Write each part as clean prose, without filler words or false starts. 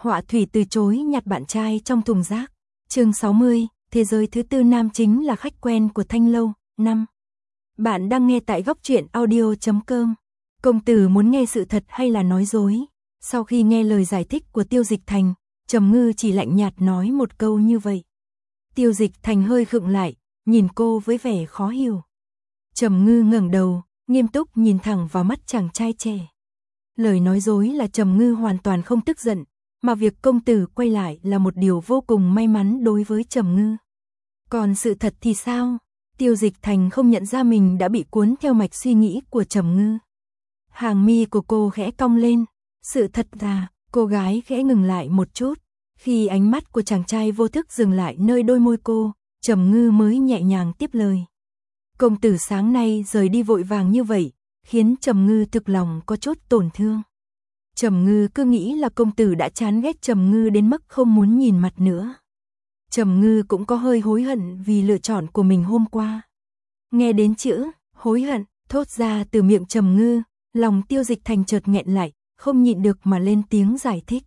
Họa thủy từ chối nhặt bạn trai trong thùng rác. Chương 60, thế giới thứ tư nam chính là khách quen của Thanh Lâu. 5. Bạn đang nghe tại góc truyện audio.com. Công tử muốn nghe sự thật hay là nói dối? Sau khi nghe lời giải thích của Tiêu Dịch Thành, Trầm Ngư chỉ lạnh nhạt nói một câu như vậy. Tiêu Dịch Thành hơi khựng lại, nhìn cô với vẻ khó hiểu. Trầm Ngư ngẩng đầu, nghiêm túc nhìn thẳng vào mắt chàng trai trẻ. Lời nói dối là Trầm Ngư hoàn toàn không tức giận, mà việc công tử quay lại là một điều vô cùng may mắn đối với Trầm Ngư. Còn sự thật thì sao? Tiêu Dịch Thành không nhận ra mình đã bị cuốn theo mạch suy nghĩ của Trầm Ngư. Hàng mi của cô khẽ cong lên. Sự thật là, cô gái khẽ ngừng lại một chút. Khi ánh mắt của chàng trai vô thức dừng lại nơi đôi môi cô, Trầm Ngư mới nhẹ nhàng tiếp lời. Công tử sáng nay rời đi vội vàng như vậy, khiến Trầm Ngư thực lòng có chút tổn thương. Trầm Ngư cứ nghĩ là công tử đã chán ghét Trầm Ngư đến mức không muốn nhìn mặt nữa. Trầm Ngư cũng có hơi hối hận vì lựa chọn của mình hôm qua. Nghe đến chữ hối hận thốt ra từ miệng Trầm Ngư, lòng Tiêu Dịch Thành chợt nghẹn lại, không nhịn được mà lên tiếng giải thích.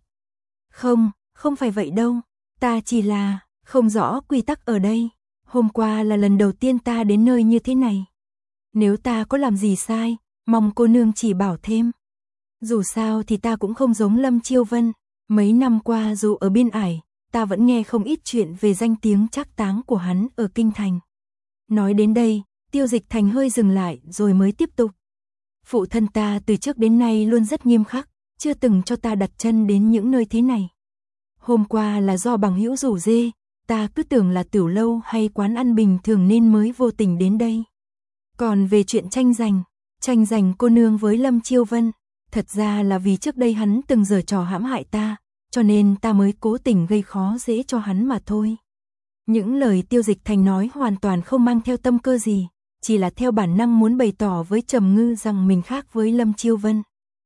Không phải vậy đâu, ta chỉ là không rõ quy tắc ở đây. Hôm qua là lần đầu tiên ta đến nơi như thế này. Nếu ta có làm gì sai, mong cô nương chỉ bảo thêm. Dù sao thì ta cũng không giống Lâm Chiêu Vân. Mấy năm qua dù ở biên ải, ta vẫn nghe không ít chuyện về danh tiếng trác táng của hắn ở Kinh Thành. Nói đến đây, Tiêu Dịch Thành hơi dừng lại rồi mới tiếp tục. Phụ thân ta từ trước đến nay luôn rất nghiêm khắc, chưa từng cho ta đặt chân đến những nơi thế này. Hôm qua là do bằng hữu rủ dê, ta cứ tưởng là tiểu lâu hay quán ăn bình thường nên mới vô tình đến đây. Còn về chuyện tranh giành cô nương với Lâm Chiêu Vân, thật ra là vì trước đây hắn từng giở trò hãm hại ta, cho nên ta mới cố tình gây khó dễ cho hắn mà thôi. Những lời Tiêu Dịch Thành nói hoàn toàn không mang theo tâm cơ gì, chỉ là theo bản năng muốn bày tỏ với Trầm Ngư rằng mình khác với Lâm Chiêu Vân.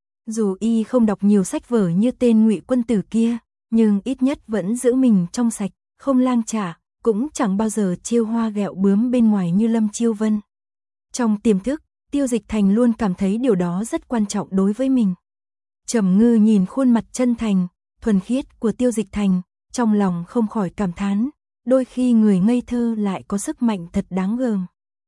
Dù y không đọc nhiều sách vở như tên Ngụy Quân Tử kia, nhưng ít nhất vẫn giữ mình trong sạch, không lang trả, cũng chẳng bao giờ trêu hoa ghẹo bướm bên ngoài như Lâm Chiêu Vân. Trong tiềm thức, Tiêu Dịch Thành luôn cảm thấy điều đó rất quan trọng đối với mình. Trầm Ngư nhìn khuôn mặt chân thành, thuần khiết của Tiêu Dịch Thành, trong lòng không khỏi cảm thán, đôi khi người ngây thơ lại có sức mạnh thật đáng gờm.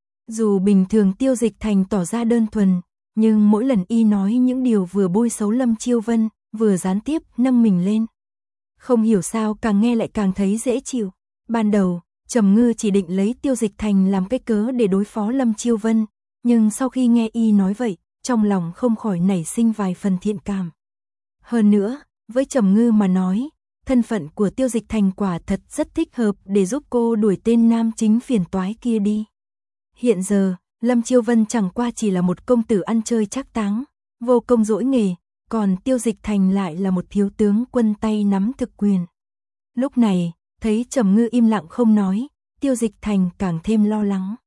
Dù bình thường Tiêu Dịch Thành tỏ ra đơn thuần, nhưng mỗi lần y nói những điều vừa bôi xấu Lâm Chiêu Vân, vừa gián tiếp nâng mình lên. Không hiểu sao càng nghe lại càng thấy dễ chịu. Ban đầu, Trầm Ngư chỉ định lấy Tiêu Dịch Thành làm cái cớ để đối phó Lâm Chiêu Vân, nhưng sau khi nghe y nói vậy, trong lòng không khỏi nảy sinh vài phần thiện cảm. Hơn nữa, với Trầm Ngư mà nói, thân phận của Tiêu Dịch Thành quả thật rất thích hợp để giúp cô đuổi tên nam chính phiền toái kia đi. Hiện giờ, Lâm Chiêu Vân chẳng qua chỉ là một công tử ăn chơi trác táng, vô công dỗi nghề, còn Tiêu Dịch Thành lại là một thiếu tướng quân tay nắm thực quyền. Lúc này, thấy Trầm Ngư im lặng không nói, Tiêu Dịch Thành càng thêm lo lắng.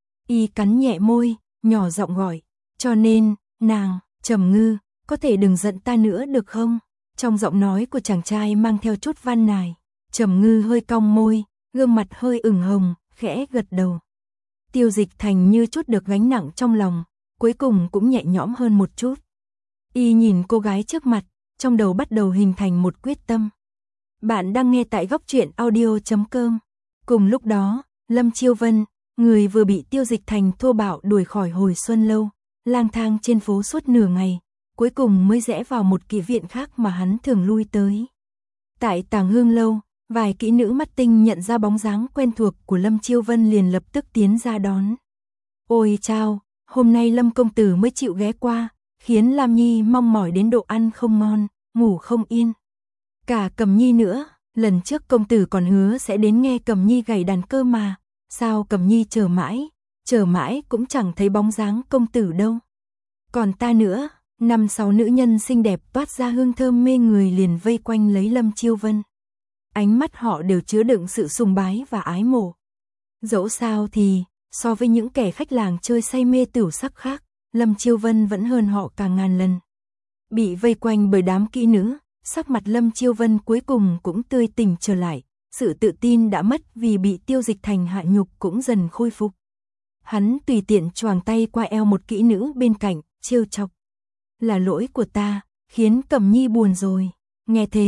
Y cắn nhẹ môi, nhỏ giọng gọi, cho nên, Trầm Ngư, có thể đừng giận ta nữa được không? Trong giọng nói của chàng trai mang theo chút van nài. Trầm Ngư hơi cong môi, gương mặt hơi ửng hồng, khẽ gật đầu. Tiêu Dịch Thành như chút được gánh nặng trong lòng, cuối cùng cũng nhẹ nhõm hơn một chút. Y nhìn cô gái trước mặt, trong đầu bắt đầu hình thành một quyết tâm. Bạn đang nghe tại góc truyện audio.com. Cùng lúc đó, Lâm Chiêu Vân, người vừa bị Tiêu Dịch Thành thô bạo đuổi khỏi Hồi Xuân Lâu, lang thang trên phố suốt nửa ngày, cuối cùng mới rẽ vào một kỹ viện khác mà hắn thường lui tới. Tại Tàng Hương Lâu, vài kỹ nữ mắt tinh nhận ra bóng dáng quen thuộc của Lâm Chiêu Vân liền lập tức tiến ra đón. Ôi chao, hôm nay Lâm công tử mới chịu ghé qua, khiến Lam Nhi mong mỏi đến độ ăn không ngon, ngủ không yên. Cả Cẩm Nhi nữa, lần trước công tử còn hứa sẽ đến nghe Cẩm Nhi gảy đàn cơ mà, sao Cẩm Nhi chờ mãi cũng chẳng thấy bóng dáng công tử đâu. Còn ta nữa, 5-6 nữ nhân xinh đẹp toát ra hương thơm mê người liền vây quanh lấy Lâm Chiêu Vân. Ánh mắt họ đều chứa đựng sự sùng bái và ái mộ. Dẫu sao thì, so với những kẻ khách làng chơi say mê tửu sắc khác, Lâm Chiêu Vân vẫn hơn họ cả ngàn lần. Bị vây quanh bởi đám kỹ nữ, sắc mặt Lâm Chiêu Vân cuối cùng cũng tươi tỉnh trở lại, sự tự tin đã mất vì bị Tiêu Dịch Thành hạ nhục cũng dần khôi phục. Hắn tùy tiện choàng tay qua eo một kỹ nữ bên cạnh, trêu chọc. Là lỗi của ta, khiến Cẩm Nhi buồn rồi. Nghe thế,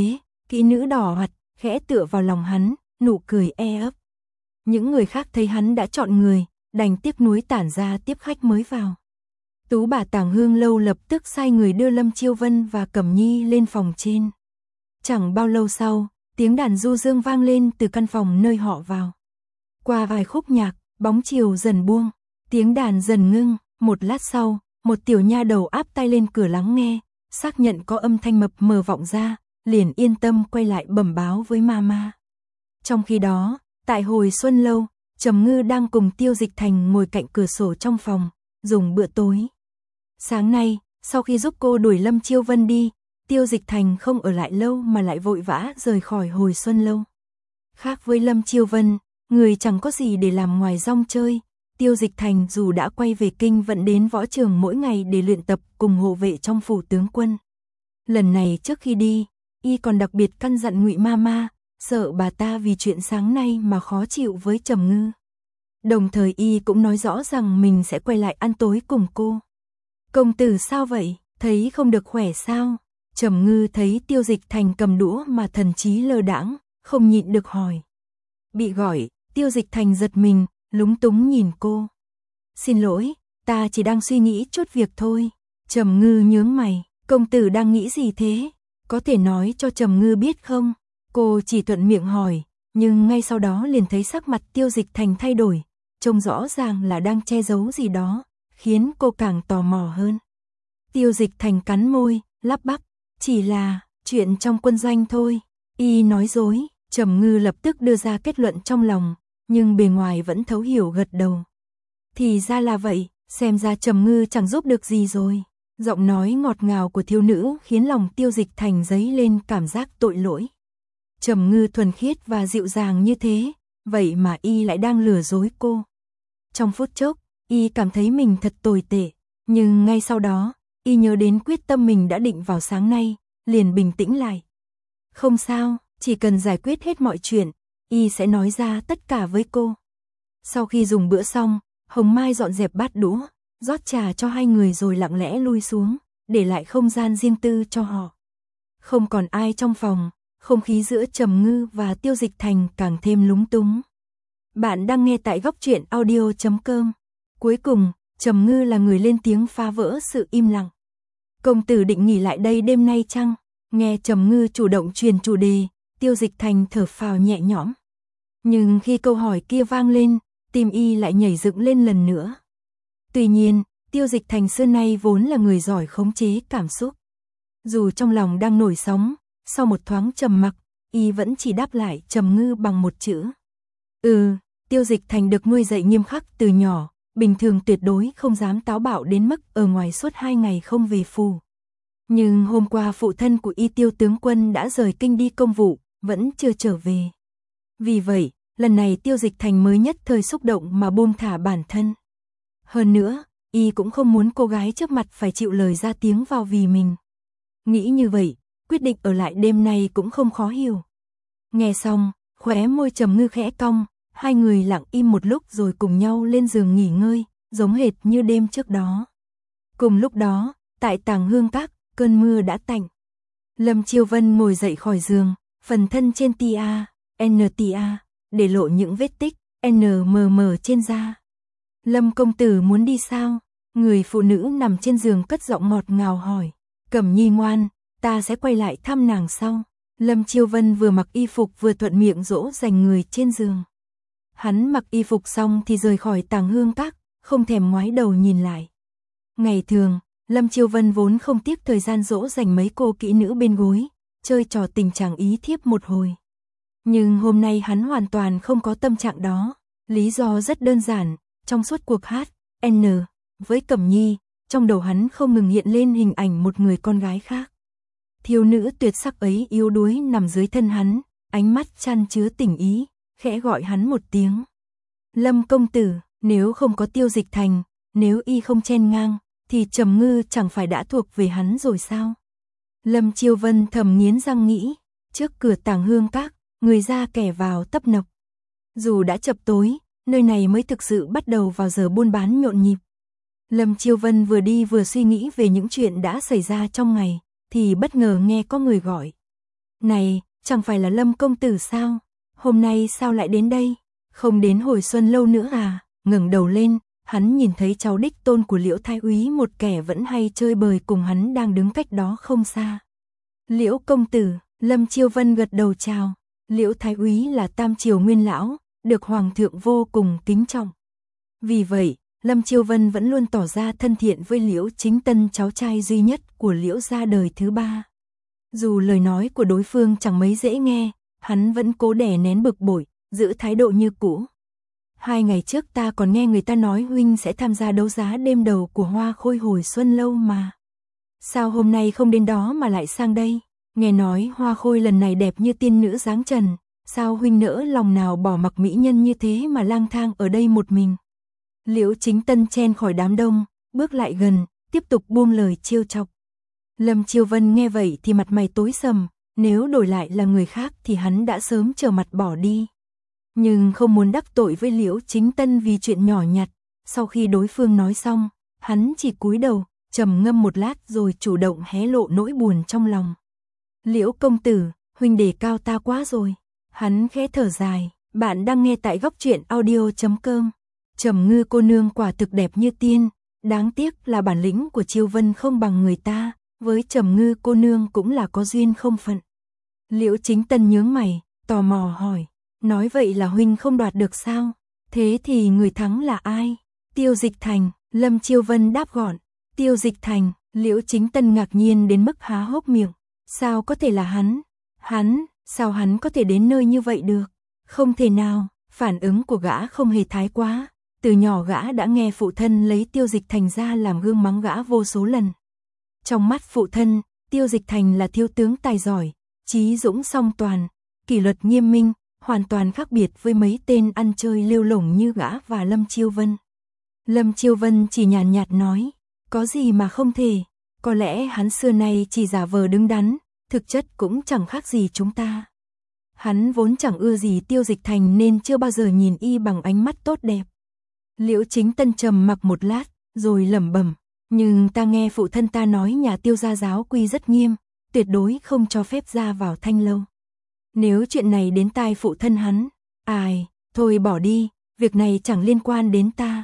Kỹ nữ đỏ mặt, khẽ tựa vào lòng hắn, nụ cười ấp. Những người khác thấy hắn đã chọn người, đành tiếc nuối tản ra tiếp khách mới vào. Tú bà Tàng Hương Lâu lập tức sai người đưa Lâm Chiêu Vân và Cẩm Nhi lên phòng trên. Chẳng bao lâu sau, tiếng đàn du dương vang lên từ căn phòng nơi họ vào. Qua vài khúc nhạc, bóng chiều dần buông, tiếng đàn dần ngưng, một lát sau, một tiểu nha đầu áp tai lên cửa lắng nghe, xác nhận có âm thanh mập mờ vọng ra, liền yên tâm quay lại bẩm báo với mama. Trong khi đó, tại hồi Xuân Lâu, Trầm Ngư đang cùng Tiêu Dịch Thành ngồi cạnh cửa sổ trong phòng, dùng bữa tối. Sáng nay, sau khi giúp cô đuổi Lâm Chiêu Vân đi, Tiêu Dịch Thành không ở lại lâu mà lại vội vã rời khỏi hồi Xuân Lâu. Khác với Lâm Chiêu Vân, người chẳng có gì để làm ngoài rong chơi, Tiêu Dịch Thành dù đã quay về kinh vẫn đến võ trường mỗi ngày để luyện tập cùng hộ vệ trong phủ tướng quân. Lần này trước khi đi, y còn đặc biệt căn dặn Ngụy Mama, sợ bà ta vì chuyện sáng nay mà khó chịu với Trầm Ngư. Đồng thời y cũng nói rõ rằng mình sẽ quay lại ăn tối cùng cô. Công tử sao vậy, thấy không được khỏe sao? Trầm Ngư thấy Tiêu Dịch Thành cầm đũa mà thần trí lơ đãng, không nhịn được hỏi. Bị gọi, Tiêu Dịch Thành giật mình, lúng túng nhìn cô. Xin lỗi, ta chỉ đang suy nghĩ chút việc thôi. Trầm Ngư nhướng mày, công tử đang nghĩ gì thế? Có thể nói cho Trầm Ngư biết không? Cô chỉ thuận miệng hỏi, nhưng ngay sau đó liền thấy sắc mặt Tiêu Dịch Thành thay đổi, trông rõ ràng là đang che giấu gì đó, khiến cô càng tò mò hơn. Tiêu Dịch Thành cắn môi, lắp bắp, chỉ là chuyện trong quân doanh thôi. Y nói dối. Trầm Ngư lập tức đưa ra kết luận trong lòng, nhưng bề ngoài vẫn thấu hiểu gật đầu. Thì ra là vậy, xem ra Trầm Ngư chẳng giúp được gì rồi. Giọng nói ngọt ngào của thiếu nữ khiến lòng Tiêu Dịch Thành dấy lên cảm giác tội lỗi. Trầm Ngư thuần khiết và dịu dàng như thế, vậy mà y lại đang lừa dối cô. Trong phút chốc, y cảm thấy mình thật tồi tệ, nhưng ngay sau đó, y nhớ đến quyết tâm mình đã định vào sáng nay, liền bình tĩnh lại. Không sao, chỉ cần giải quyết hết mọi chuyện, y sẽ nói ra tất cả với cô. Sau khi dùng bữa xong, Hồng Mai dọn dẹp bát đũa, rót trà cho hai người rồi lặng lẽ lui xuống, để lại không gian riêng tư cho họ. Không còn ai trong phòng, không khí giữa Trầm Ngư và Tiêu Dịch Thành càng thêm lúng túng. Bạn đang nghe tại Góc Truyện Audio.com. Cuối cùng, Trầm Ngư là người lên tiếng phá vỡ sự im lặng. Công tử định nghỉ lại đây đêm nay chăng? Nghe Trầm Ngư chủ động truyền chủ đề, Tiêu Dịch Thành thở phào nhẹ nhõm. Nhưng khi câu hỏi kia vang lên, tim y lại nhảy dựng lên lần nữa. Tuy nhiên, Tiêu Dịch Thành xưa nay vốn là người giỏi khống chế cảm xúc. Dù trong lòng đang nổi sóng, sau một thoáng trầm mặc, y vẫn chỉ đáp lại Trầm Ngư bằng một chữ. Tiêu Dịch Thành được nuôi dạy nghiêm khắc từ nhỏ, bình thường tuyệt đối không dám táo bạo đến mức ở ngoài suốt 2 ngày không về phủ. Nhưng hôm qua phụ thân của y Tiêu tướng quân đã rời kinh đi công vụ, vẫn chưa trở về. Vì vậy, lần này Tiêu Dịch Thành mới nhất thời xúc động mà buông thả bản thân. Hơn nữa, y cũng không muốn cô gái trước mặt phải chịu lời ra tiếng vào vì mình. Nghĩ như vậy, quyết định ở lại đêm nay cũng không khó hiểu. Nghe xong, khóe môi Trầm Ngư khẽ cong, hai người lặng im một lúc rồi cùng nhau lên giường nghỉ ngơi, giống hệt như đêm trước đó. Cùng lúc đó, tại Tàng Hương Các, cơn mưa đã tạnh. Lâm Chiêu Vân ngồi dậy khỏi giường, phần thân trên NTA, để lộ những vết tích NMM trên da. Lâm công tử muốn đi sao? Người phụ nữ nằm trên giường cất giọng ngọt ngào hỏi. Cẩm Nhi ngoan, ta sẽ quay lại thăm nàng sau. Lâm Chiêu Vân vừa mặc y phục vừa thuận miệng dỗ dành người trên giường. Hắn mặc y phục xong thì rời khỏi Tàng Hương Các, không thèm ngoái đầu nhìn lại. Ngày thường, Lâm Chiêu Vân vốn không tiếc thời gian dỗ dành mấy cô kỹ nữ bên gối, chơi trò tình chàng ý thiếp một hồi. Nhưng hôm nay hắn hoàn toàn không có tâm trạng đó. Lý do rất đơn giản, trong suốt cuộc hát với Cẩm Nhi, trong đầu hắn không ngừng hiện lên hình ảnh một người con gái khác. Thiếu nữ tuyệt sắc ấy yếu đuối nằm dưới thân hắn, ánh mắt chan chứa tình ý, khẽ gọi hắn một tiếng. Lâm công tử, nếu không có Tiêu Dịch Thành, nếu y không chen ngang, thì Trầm Ngư chẳng phải đã thuộc về hắn rồi sao? Lâm Chiêu Vân thầm nghiến răng nghĩ, trước cửa Tàng Hương Các, người ra kẻ vào tấp nập. Dù đã chập tối, nơi này mới thực sự bắt đầu vào giờ buôn bán nhộn nhịp. Lâm Chiêu Vân vừa đi vừa suy nghĩ về những chuyện đã xảy ra trong ngày, thì bất ngờ nghe có người gọi. Này, chẳng phải là Lâm công tử sao? Hôm nay sao lại đến đây? Không đến hồi xuân lâu nữa à? Ngẩng đầu lên, hắn nhìn thấy cháu đích tôn của Liễu Thái úy, một kẻ vẫn hay chơi bời cùng hắn đang đứng cách đó không xa. Liễu công tử, Lâm Chiêu Vân gật đầu chào. Liễu Thái úy là tam triều nguyên lão, được hoàng thượng vô cùng kính trọng. Vì vậy, Lâm Chiêu Vân vẫn luôn tỏ ra thân thiện với Liễu Chính Tân, cháu trai duy nhất của Liễu gia đời thứ 3. Dù lời nói của đối phương chẳng mấy dễ nghe, hắn vẫn cố đè nén bực bội, giữ thái độ như cũ. 2 ngày trước ta còn nghe người ta nói huynh sẽ tham gia đấu giá đêm đầu của Hoa Khôi hồi xuân lâu mà. Sao hôm nay không đến đó mà lại sang đây? Nghe nói Hoa Khôi lần này đẹp như tiên nữ dáng trần, sao huynh nỡ lòng nào bỏ mặc mỹ nhân như thế mà lang thang ở đây một mình? Liễu Chính Tân chen khỏi đám đông, bước lại gần, tiếp tục buông lời trêu chọc. Lâm Chiêu Vân nghe vậy thì mặt mày tối sầm, nếu đổi lại là người khác thì hắn đã sớm trở mặt bỏ đi. Nhưng không muốn đắc tội với Liễu Chính Tân vì chuyện nhỏ nhặt, sau khi đối phương nói xong, hắn chỉ cúi đầu, trầm ngâm một lát rồi chủ động hé lộ nỗi buồn trong lòng. Liễu công tử, huynh đề cao ta quá rồi. Hắn khẽ thở dài, bạn đang nghe tại góc truyện audio.com. Trầm Ngư cô nương quả thực đẹp như tiên, đáng tiếc là bản lĩnh của Chiêu Vân không bằng người ta, với Trầm Ngư cô nương cũng là có duyên không phận. Liễu Chính Tân nhướng mày, tò mò hỏi, nói vậy là huynh không đoạt được sao? Thế thì người thắng là ai? Tiêu Dịch Thành, Lâm Chiêu Vân đáp gọn. Tiêu Dịch Thành, Liễu Chính Tân ngạc nhiên đến mức há hốc miệng. Sao có thể là hắn? Sao hắn có thể đến nơi như vậy được? Không thể nào, phản ứng của gã không hề thái quá. Từ nhỏ gã đã nghe phụ thân lấy Tiêu Dịch Thành ra làm gương mắng gã vô số lần. Trong mắt phụ thân, Tiêu Dịch Thành là thiếu tướng tài giỏi, trí dũng song toàn, kỷ luật nghiêm minh, hoàn toàn khác biệt với mấy tên ăn chơi lêu lổng như gã và Lâm Chiêu Vân. Lâm Chiêu Vân chỉ nhàn nhạt nói, có gì mà không thể, có lẽ hắn xưa nay chỉ giả vờ đứng đắn, thực chất cũng chẳng khác gì chúng ta. Hắn vốn chẳng ưa gì Tiêu Dịch Thành nên chưa bao giờ nhìn y bằng ánh mắt tốt đẹp. Liễu Chính Tân trầm mặc một lát, rồi lẩm bẩm, nhưng ta nghe phụ thân ta nói nhà Tiêu gia giáo quy rất nghiêm, tuyệt đối không cho phép ra vào Thanh lâu. Nếu chuyện này đến tai phụ thân hắn, thôi bỏ đi, việc này chẳng liên quan đến ta.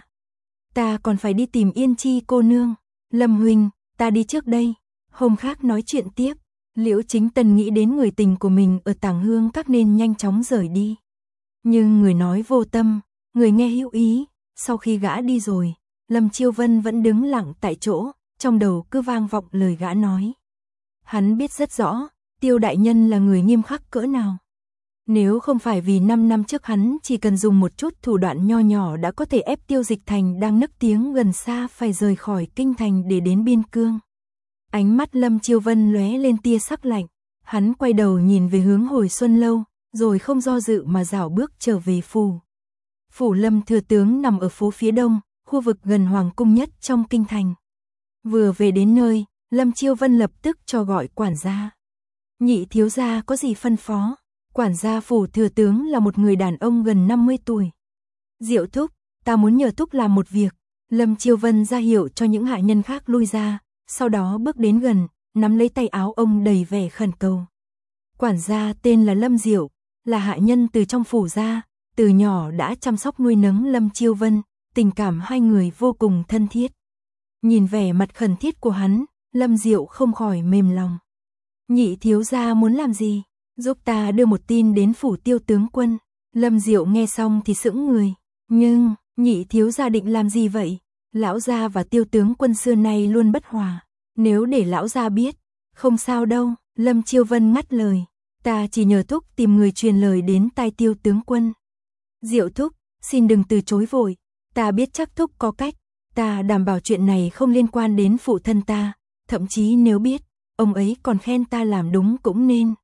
Ta còn phải đi tìm Yên Chi cô nương. Lâm huynh, ta đi trước đây, hôm khác nói chuyện tiếp. Liễu Chính Tân nghĩ đến người tình của mình ở Tàng Hương Các nên nhanh chóng rời đi. Nhưng người nói vô tâm, người nghe hữu ý. Sau khi gã đi rồi, Lâm Chiêu Vân vẫn đứng lặng tại chỗ, trong đầu cứ vang vọng lời gã nói. Hắn biết rất rõ, Tiêu đại nhân là người nghiêm khắc cỡ nào. Nếu không phải vì 5 năm trước hắn chỉ cần dùng một chút thủ đoạn nho nhỏ đã có thể ép Tiêu Dịch Thành đang nức tiếng gần xa phải rời khỏi kinh thành để đến biên cương. Ánh mắt Lâm Chiêu Vân lóe lên tia sắc lạnh, hắn quay đầu nhìn về hướng Hồi Xuân lâu, rồi không do dự mà rảo bước trở về phủ. Phủ Lâm thừa tướng nằm ở phố phía đông, khu vực gần hoàng cung nhất trong kinh thành. Vừa về đến nơi, Lâm Chiêu Vân lập tức cho gọi quản gia. Nhị thiếu gia có gì phân phó? Quản gia phủ thừa tướng là một người đàn ông gần 50 tuổi. Diệu thúc, ta muốn nhờ thúc làm một việc. Lâm Chiêu Vân ra hiệu cho những hạ nhân khác lui ra, sau đó bước đến gần, nắm lấy tay áo ông đầy vẻ khẩn cầu. Quản gia tên là Lâm Diệu, là hạ nhân từ trong phủ ra, từ nhỏ đã chăm sóc nuôi nấng Lâm Chiêu Vân, tình cảm hai người vô cùng thân thiết. Nhìn vẻ mặt khẩn thiết của hắn, Lâm Diệu không khỏi mềm lòng. Nhị thiếu gia muốn làm gì? Giúp ta đưa một tin đến phủ Tiêu tướng quân. Lâm Diệu nghe xong thì sững người. Nhưng, nhị thiếu gia định làm gì vậy? Lão gia và Tiêu tướng quân xưa nay luôn bất hòa. Nếu để lão gia biết, không sao đâu. Lâm Chiêu Vân ngắt lời. Ta chỉ nhờ thúc tìm người truyền lời đến tai Tiêu tướng quân. Diệu thúc, xin đừng từ chối vội. Ta biết chắc thúc có cách. Ta đảm bảo chuyện này không liên quan đến phụ thân ta. Thậm chí nếu biết, ông ấy còn khen ta làm đúng cũng nên.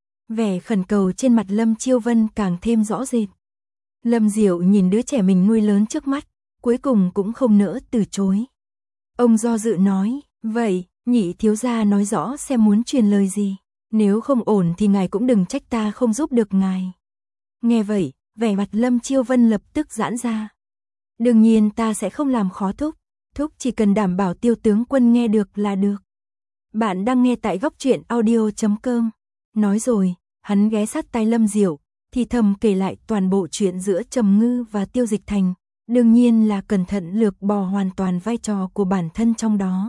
Vẻ khẩn cầu trên mặt Lâm Chiêu Vân càng thêm rõ rệt. Lâm Diệu nhìn đứa trẻ mình nuôi lớn trước mắt, cuối cùng cũng không nỡ từ chối. Ông do dự nói, vậy, nhị thiếu gia nói rõ xem muốn truyền lời gì. Nếu không ổn thì ngài cũng đừng trách ta không giúp được ngài. Nghe vậy, vẻ mặt Lâm Chiêu Vân lập tức giãn ra. Đương nhiên ta sẽ không làm khó thúc. Thúc chỉ cần đảm bảo Tiêu tướng quân nghe được là được. Bạn đang nghe tại góc truyện audio.com. Nói rồi, Hắn ghé sát tai Lâm Diệu, thì thầm kể lại toàn bộ chuyện giữa Trầm Ngư và Tiêu Dịch Thành, đương nhiên là cẩn thận lược bỏ hoàn toàn vai trò của bản thân trong đó.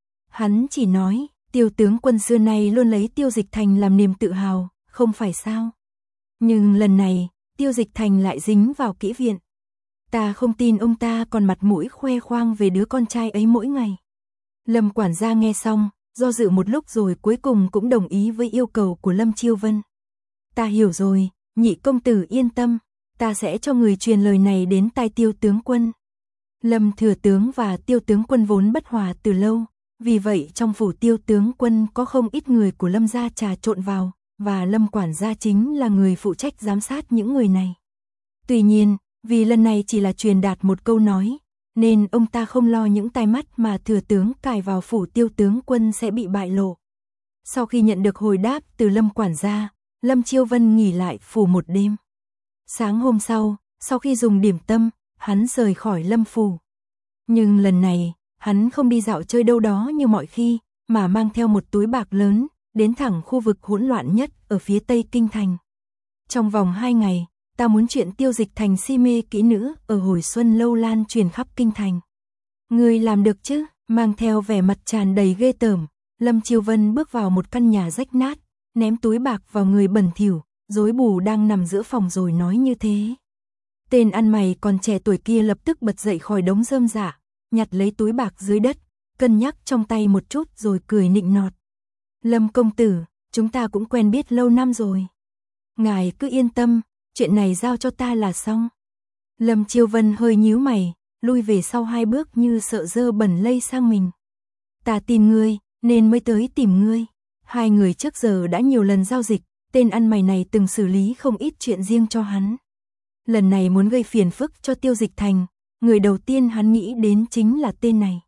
Hắn chỉ nói, Tiêu tướng quân xưa nay luôn lấy Tiêu Dịch Thành làm niềm tự hào, không phải sao? Nhưng lần này, Tiêu Dịch Thành lại dính vào kỹ viện. Ta không tin ông ta còn mặt mũi khoe khoang về đứa con trai ấy mỗi ngày. Lâm quản gia nghe xong, do dự một lúc rồi cuối cùng cũng đồng ý với yêu cầu của Lâm Chiêu Vân. Ta hiểu rồi, nhị công tử yên tâm, ta sẽ cho người truyền lời này đến tai Tiêu tướng quân. Lâm thừa tướng và Tiêu tướng quân vốn bất hòa từ lâu, vì vậy trong phủ Tiêu tướng quân có không ít người của Lâm gia trà trộn vào, và Lâm quản gia chính là người phụ trách giám sát những người này. Tuy nhiên, vì lần này chỉ là truyền đạt một câu nói, nên ông ta không lo những tai mắt mà thừa tướng cài vào phủ Tiêu tướng quân sẽ bị bại lộ. Sau khi nhận được hồi đáp từ Lâm quản gia, Lâm Chiêu Vân nghỉ lại phủ một đêm. Sáng hôm sau khi dùng điểm tâm, hắn rời khỏi Lâm phủ. Nhưng lần này, hắn không đi dạo chơi đâu đó như mọi khi, mà mang theo một túi bạc lớn, đến thẳng khu vực hỗn loạn nhất ở phía tây kinh thành. Trong vòng 2 ngày, ta muốn chuyện Tiêu Dịch Thành si mê kỹ nữ ở hồi xuân lâu lan truyền khắp kinh thành. Ngươi làm được chứ? Mang theo vẻ mặt tràn đầy ghê tởm, Lâm Chiêu Vân bước vào một căn nhà rách nát, ném túi bạc vào người bẩn thỉu, rối bù đang nằm giữa phòng rồi nói như thế. Tên ăn mày còn trẻ tuổi kia lập tức bật dậy khỏi đống rơm rạ, nhặt lấy túi bạc dưới đất, cân nhắc trong tay một chút rồi cười nịnh nọt. Lâm công tử, chúng ta cũng quen biết lâu năm rồi. Ngài cứ yên tâm, chuyện này giao cho ta là xong. Lâm Chiêu Vân hơi nhíu mày, lui về sau 2 bước như sợ dơ bẩn lây sang mình. Ta tin ngươi, nên mới tới tìm ngươi. 2 người trước giờ đã nhiều lần giao dịch, tên ăn mày này từng xử lý không ít chuyện riêng cho hắn. Lần này muốn gây phiền phức cho Tiêu Dịch Thành, người đầu tiên hắn nghĩ đến chính là tên này.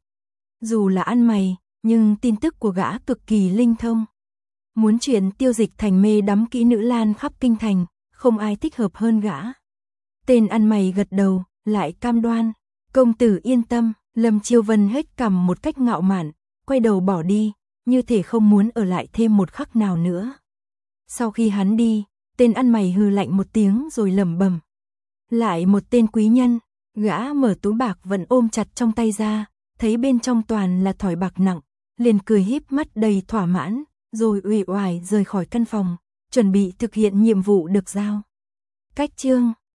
Dù là ăn mày, nhưng tin tức của gã cực kỳ linh thông. Muốn chuyện Tiêu Dịch Thành mê đắm kỹ nữ lan khắp kinh thành, không ai thích hợp hơn gã. Tên ăn mày gật đầu, lại cam đoan. Công tử yên tâm, Lâm Chiêu Vân hết cằm một cách ngạo mạn, quay đầu bỏ đi, như thể không muốn ở lại thêm một khắc nào nữa. Sau khi hắn đi, tên ăn mày hừ lạnh một tiếng rồi lẩm bẩm. Lại một tên quý nhân, gã mở túi bạc vẫn ôm chặt trong tay ra, thấy bên trong toàn là thỏi bạc nặng, liền cười híp mắt đầy thỏa mãn, rồi uể oải rời khỏi căn phòng, chuẩn bị thực hiện nhiệm vụ được giao. Cách chương